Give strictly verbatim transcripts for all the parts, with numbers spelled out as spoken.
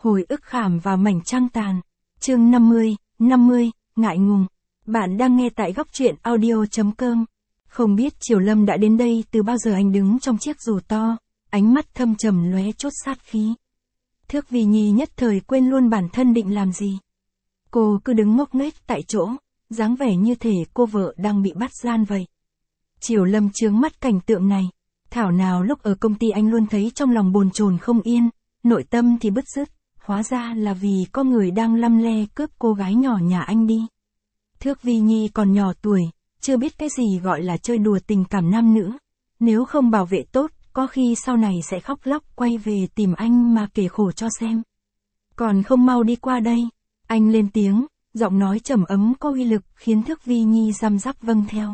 Hồi ức khảm vào mảnh trăng tàn. Chương năm mươi, năm mươi, ngại ngùng. Bạn đang nghe tại góc truyện audio chấm com. Không biết Triều Lâm đã đến đây từ bao giờ. Anh đứng trong chiếc dù to, ánh mắt thâm trầm lóe chốt sát khí. Thước Vi Nhi nhất thời quên luôn bản thân định làm gì. Cô cứ đứng ngốc nghếch tại chỗ, dáng vẻ như thể cô vợ đang bị bắt gian vậy. Triều Lâm chướng mắt cảnh tượng này. Thảo nào lúc ở công ty anh luôn thấy trong lòng bồn chồn không yên, nội tâm thì bứt rứt, hóa ra là vì có người đang lăm le cướp cô gái nhỏ nhà anh đi. Thước Vi Nhi còn nhỏ tuổi, chưa biết cái gì gọi là chơi đùa tình cảm nam nữ. Nếu không bảo vệ tốt, có khi sau này sẽ khóc lóc quay về tìm anh mà kể khổ cho xem. Còn không mau đi qua đây. Anh lên tiếng, giọng nói trầm ấm có uy lực khiến Thước Vi Nhi răm rắp vâng theo.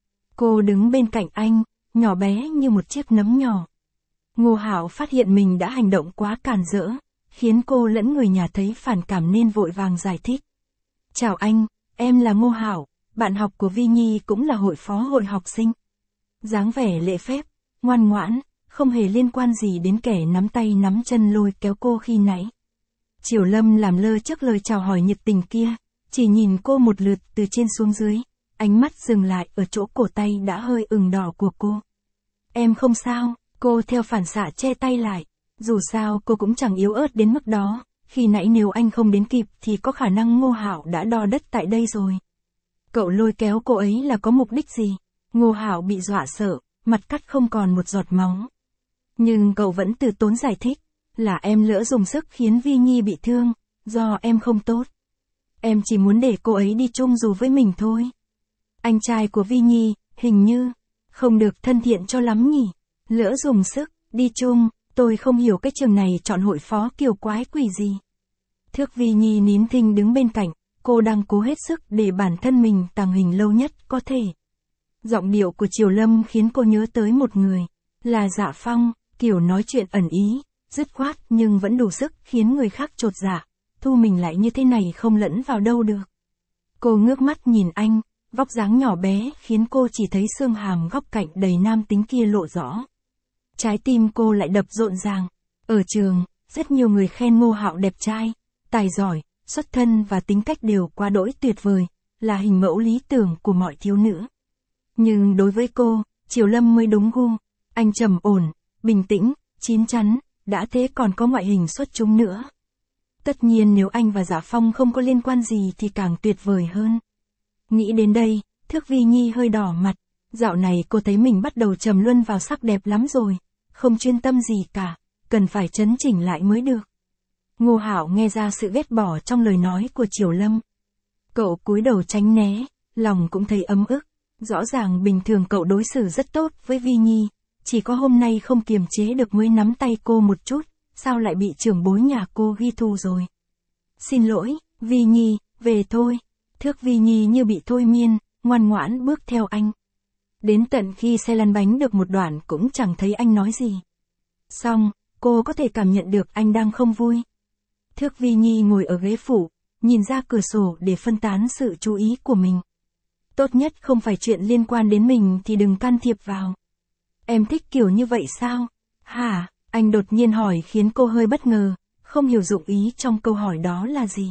Cô đứng bên cạnh anh, nhỏ bé như một chiếc nấm nhỏ. Ngô Hạo phát hiện mình đã hành động quá càn rỡ, khiến cô lẫn người nhà thấy phản cảm nên vội vàng giải thích. Chào anh, em là Ngô Hạo, bạn học của Vi Nhi cũng là hội phó hội học sinh. Dáng vẻ lễ phép, ngoan ngoãn, không hề liên quan gì đến kẻ nắm tay nắm chân lôi kéo cô khi nãy. Triều Lâm làm lơ trước lời chào hỏi nhiệt tình kia, chỉ nhìn cô một lượt từ trên xuống dưới, ánh mắt dừng lại ở chỗ cổ tay đã hơi ửng đỏ của cô. Em không sao, cô theo phản xạ che tay lại, dù sao cô cũng chẳng yếu ớt đến mức đó, khi nãy nếu anh không đến kịp thì có khả năng Ngô Hạo đã đo đất tại đây rồi. Cậu lôi kéo cô ấy là có mục đích gì? Ngô Hạo bị dọa sợ, mặt cắt không còn một giọt máu. Nhưng cậu vẫn từ tốn giải thích, là em lỡ dùng sức khiến Vi Nhi bị thương, do em không tốt. Em chỉ muốn để cô ấy đi chung dù với mình thôi. Anh trai của Vi Nhi, hình như, không được thân thiện cho lắm nhỉ. Lỡ dùng sức, đi chung, tôi không hiểu cái trường này chọn hội phó kiểu quái quỷ gì. Thước Vi Nhi nín thinh đứng bên cạnh, cô đang cố hết sức để bản thân mình tàng hình lâu nhất có thể. Giọng điệu của Triều Lâm khiến cô nhớ tới một người, là Dạ Phong, kiểu nói chuyện ẩn ý, dứt khoát nhưng vẫn đủ sức khiến người khác chột dạ, thu mình lại như thế này không lẫn vào đâu được. Cô ngước mắt nhìn anh, vóc dáng nhỏ bé khiến cô chỉ thấy xương hàm góc cạnh đầy nam tính kia lộ rõ. Trái tim cô lại đập rộn ràng. Ở trường, rất nhiều người khen Ngô Hạo đẹp trai, tài giỏi, xuất thân và tính cách đều quá đỗi tuyệt vời, là hình mẫu lý tưởng của mọi thiếu nữ. Nhưng đối với cô, Triều Lâm mới đúng gu. Anh trầm ổn, bình tĩnh, chín chắn, đã thế còn có ngoại hình xuất chúng nữa. Tất nhiên nếu anh và Dạ Phong không có liên quan gì thì càng tuyệt vời hơn. Nghĩ đến đây, Thước Vi Nhi hơi đỏ mặt. Dạo này cô thấy mình bắt đầu trầm luân vào sắc đẹp lắm rồi, không chuyên tâm gì cả, cần phải chấn chỉnh lại mới được. Ngô Hạo nghe ra sự ghét bỏ trong lời nói của Triều Lâm. Cậu cúi đầu tránh né, lòng cũng thấy ấm ức. Rõ ràng bình thường cậu đối xử rất tốt với Vi Nhi, chỉ có hôm nay không kiềm chế được mới nắm tay cô một chút, sao lại bị trưởng bối nhà cô ghi thù rồi. Xin lỗi, Vi Nhi, về thôi. Thước Vi Nhi như bị thôi miên, ngoan ngoãn bước theo anh. Đến tận khi xe lăn bánh được một đoạn cũng chẳng thấy anh nói gì. Xong, cô có thể cảm nhận được anh đang không vui. Thước Vi Nhi ngồi ở ghế phụ, nhìn ra cửa sổ để phân tán sự chú ý của mình. Tốt nhất không phải chuyện liên quan đến mình thì đừng can thiệp vào. Em thích kiểu như vậy sao? Hả? Anh đột nhiên hỏi khiến cô hơi bất ngờ, không hiểu dụng ý trong câu hỏi đó là gì.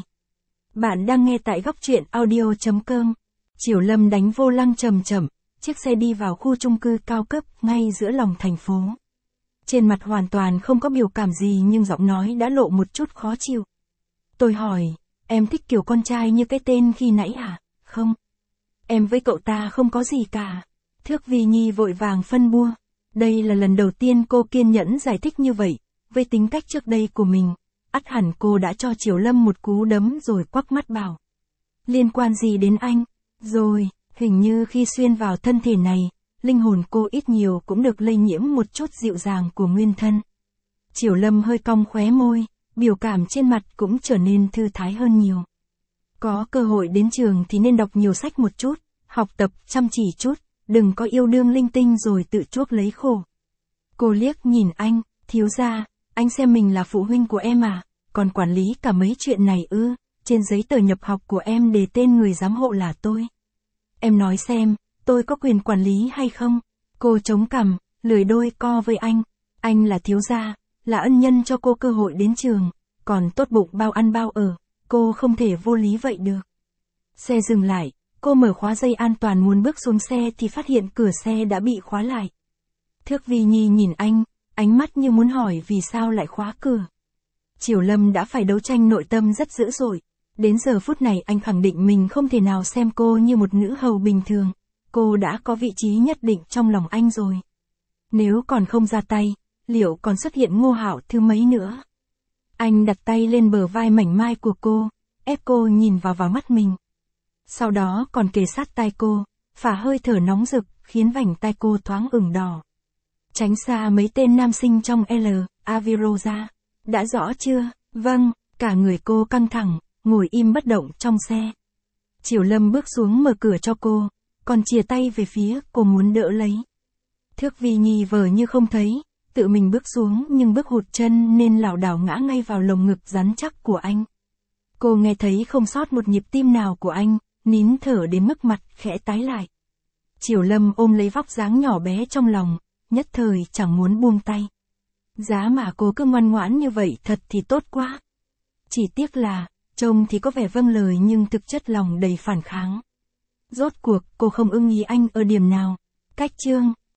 Bạn đang nghe tại góc truyện audio chấm com. Triều Lâm đánh vô lăng chậm chậm, chiếc xe đi vào khu chung cư cao cấp ngay giữa lòng thành phố. Trên mặt hoàn toàn không có biểu cảm gì nhưng giọng nói đã lộ một chút khó chịu. Tôi hỏi, em thích kiểu con trai như cái tên khi nãy à? Không. Em với cậu ta không có gì cả. Thước Vi Nhi vội vàng phân bua. Đây là lần đầu tiên cô kiên nhẫn giải thích như vậy, với tính cách trước đây của mình. Ắt hẳn cô đã cho Triều Lâm một cú đấm rồi quắc mắt bảo. Liên quan gì đến anh? Rồi, hình như khi xuyên vào thân thể này, linh hồn cô ít nhiều cũng được lây nhiễm một chút dịu dàng của nguyên thân. Triều Lâm hơi cong khóe môi, biểu cảm trên mặt cũng trở nên thư thái hơn nhiều. Có cơ hội đến trường thì nên đọc nhiều sách một chút, học tập chăm chỉ chút, đừng có yêu đương linh tinh rồi tự chuốc lấy khổ. Cô liếc nhìn anh, thiếu gia, anh xem mình là phụ huynh của em à, còn quản lý cả mấy chuyện này ư? Trên giấy tờ nhập học của em đề tên người giám hộ là tôi. Em nói xem, tôi có quyền quản lý hay không? Cô chống cằm, lười đôi co với anh. Anh là thiếu gia, là ân nhân cho cô cơ hội đến trường. còn tốt bụng bao ăn bao ở, cô không thể vô lý vậy được. Xe dừng lại, cô mở khóa dây an toàn muốn bước xuống xe thì phát hiện cửa xe đã bị khóa lại. Thước Vi Nhi nhìn anh, ánh mắt như muốn hỏi vì sao lại khóa cửa. Triều Lâm đã phải đấu tranh nội tâm rất dữ dội. Đến giờ phút này anh khẳng định mình không thể nào xem cô như một nữ hầu bình thường. Cô đã có vị trí nhất định trong lòng anh rồi. Nếu còn không ra tay, liệu còn xuất hiện Ngô Hạo thứ mấy nữa? Anh đặt tay lên bờ vai mảnh mai của cô, ép cô nhìn vào vào mắt mình. Sau đó còn kề sát tai cô, phả hơi thở nóng rực, khiến vành tai cô thoáng ửng đỏ. Tránh xa mấy tên nam sinh trong L, Aviro ra. Đã rõ chưa? Vâng, cả người cô căng thẳng, ngồi im bất động trong xe. Triều Lâm bước xuống mở cửa cho cô, còn chìa tay về phía cô muốn đỡ lấy. Thước Vi Nhi vờ như không thấy, tự mình bước xuống nhưng bước hụt chân nên lảo đảo ngã ngay vào lồng ngực rắn chắc của anh. Cô nghe thấy không sót một nhịp tim nào của anh, nín thở đến mức mặt khẽ tái lại. Triều Lâm ôm lấy vóc dáng nhỏ bé trong lòng, nhất thời chẳng muốn buông tay. Giá mà cô cứ ngoan ngoãn như vậy thật thì tốt quá. Chỉ tiếc là, trông thì có vẻ vâng lời nhưng thực chất lòng đầy phản kháng. Rốt cuộc cô không ưng ý anh ở điểm nào. Cách chương